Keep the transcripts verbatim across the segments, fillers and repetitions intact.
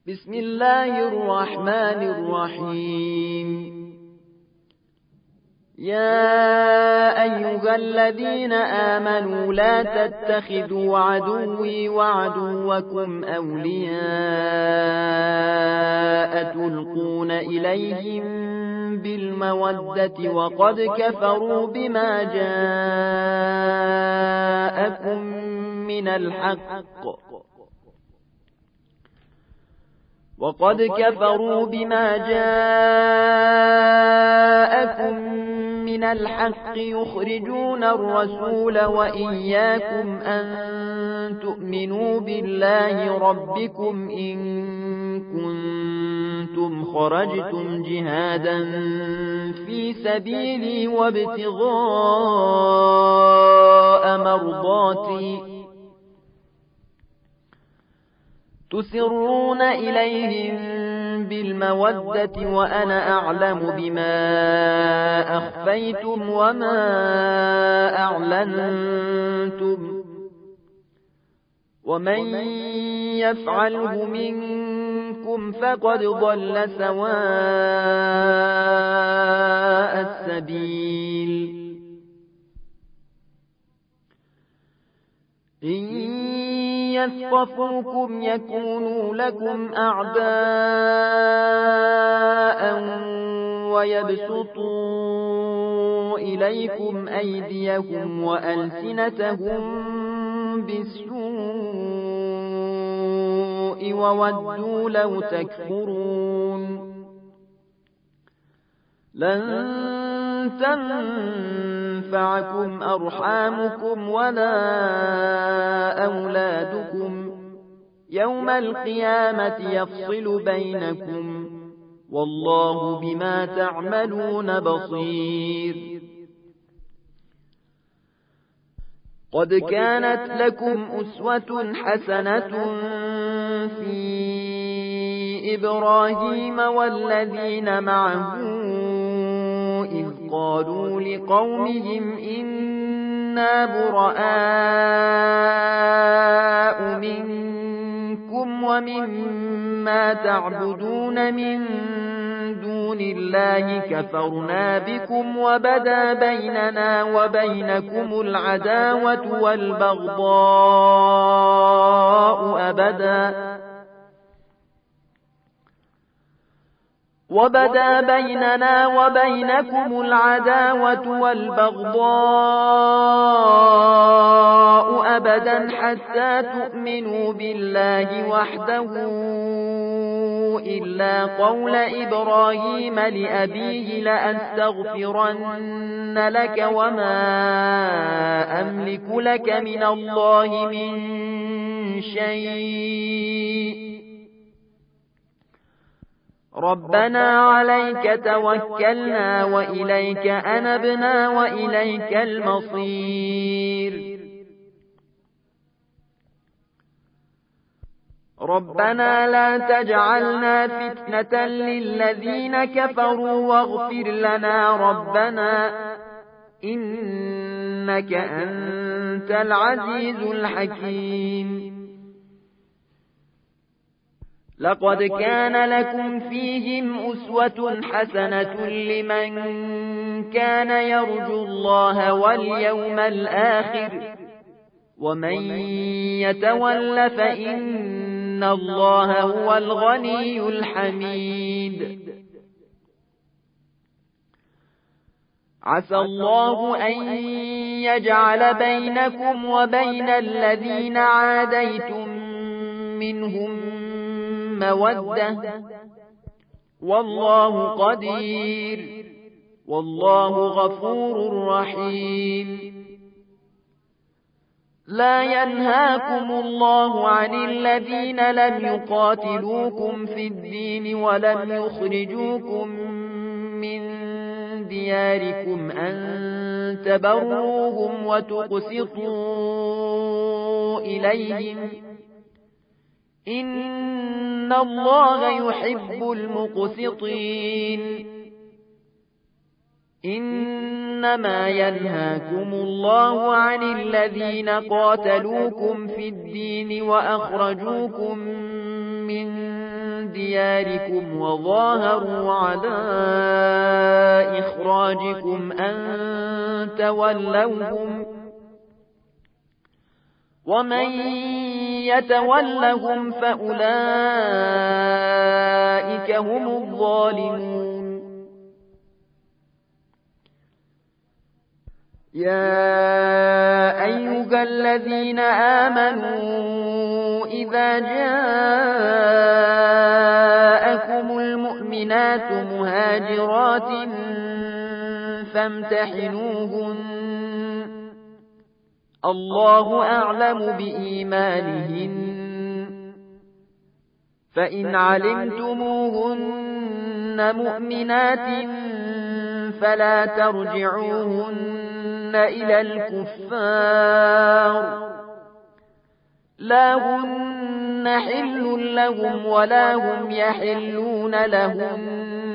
بسم الله الرحمن الرحيم. يا أيها الذين آمنوا لا تتخذوا عدوي وعدوكم أولياء تلقون إليهم بالمودة وقد كفروا بما جاءكم من الحق وقد كفروا بما جاءكم من الحق يخرجون الرسول وإياكم أن تؤمنوا بالله ربكم إن كنتم خرجتم جهادا في سبيلي وابتغاء مرضاتي تسرون إليهم بالمودة وأنا أعلم بما أخفيتم وما أعلنتم ومن يفعله منكم فقد ضل سواء السبيل. إن يثقفوكم يكونوا لكم أعداء ويبسطوا إليكم أيديهم وألسنتهم بالسوء وودوا لو تكفرون. لن تنفعكم أرحامكم ولا أولادكم يوم القيامة يفصل بينكم والله بما تعملون بصير. قد كانت لكم أسوة حسنة في إبراهيم والذين معه إذ قالوا لقومهم إنا براء منكم ومما تعبدون من دون الله كفرنا بكم وبدا بيننا وبينكم العداوة والبغضاء أبدا وبدا بيننا وبينكم العداوة والبغضاء أبدا حتى تؤمنوا بالله وحده إلا قول إبراهيم لأبيه لأستغفرن لك وما أملك لك من الله من شيء ربنا عليك توكلنا وإليك أنبنا وإليك المصير. ربنا لا تجعلنا فتنة للذين كفروا واغفر لنا ربنا إنك أنت العزيز الحكيم. لقد كان لكم فيهم أسوة حسنة لمن كان يرجو الله واليوم الآخر ومن يتول فإن الله هو الغني الحميد. عسى الله أن يجعل بينكم وبين الذين عاديتم منهم مودة والله قدير والله غفور رحيم. لا ينهاكم الله عن الذين لم يقاتلوكم في الدين ولم يخرجوكم من دياركم أن تبروهم وتقسطوا إليهم إن الله يحب المقسطين. إنما ينهاكم الله عن الذين قاتلوكم في الدين وأخرجوكم من دياركم وظاهروا على إخراجكم أن تولوهم ومن يتولهم فأولئك هم الظالمون يا أيها الذين آمنوا إذا جاءكم المؤمنات مهاجرات فامتحنوهن الله أعلم بإيمانهن فإن علمتموهن مؤمنات فلا ترجعوهن إلى الكفار لا هن حل لهم ولا هم يحلون لهم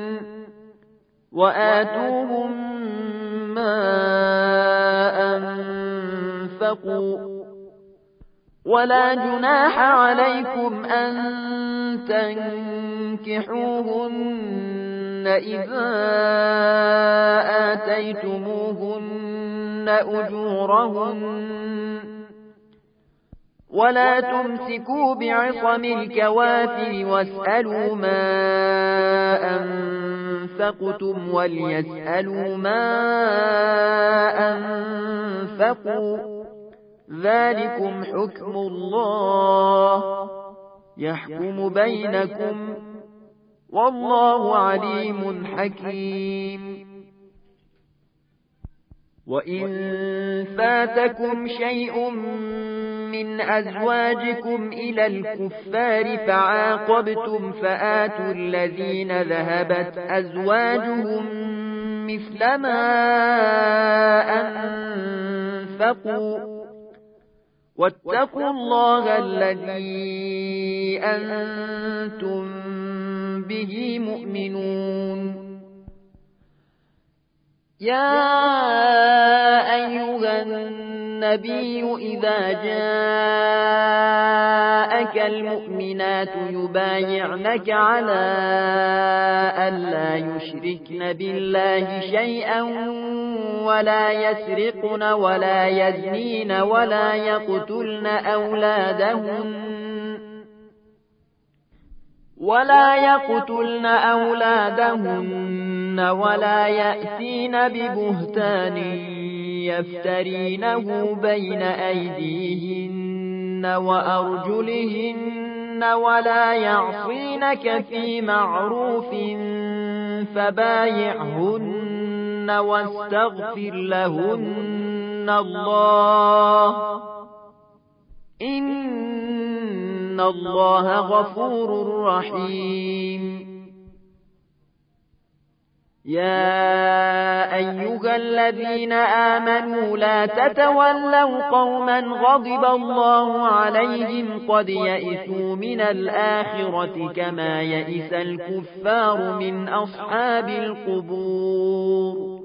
وآتوهم ما أنفقوا ولا جناح عليكم أن تنكحوهن إذا آتيتموهن أجورهن ولا تمسكوا بعصم الكوافر واسألوا ما أنفقتم وليسألوا ما أنفقوا ذلكم حكم الله يحكم بينكم والله عليم حكيم وإن فاتكم شيء من أزواجكم إلى الكفار فعاقبتم فآتوا الذين ذهبت أزواجهم مثل ما أنفقوا واتقوا الله الذي أنتم به مؤمنون يا أيها النبي إذا جاءك المؤمنات يبايعنك على ألا يشركن بالله شيئا ولا يسرقن ولا يزنين ولا يقتلن أولادهن ولا يقتلن أولادهن ولا يأتين ببهتان يفترينه بين أيديهن وأرجلهن ولا يعصينك في معروف فبايعهن واستغفر لهن الله إن الله غفور رحيم يا أيها الذين آمنوا لا تتولوا قوما غضب الله عليهم قد يئسوا من الآخرة كما يئس الكفار من أصحاب القبور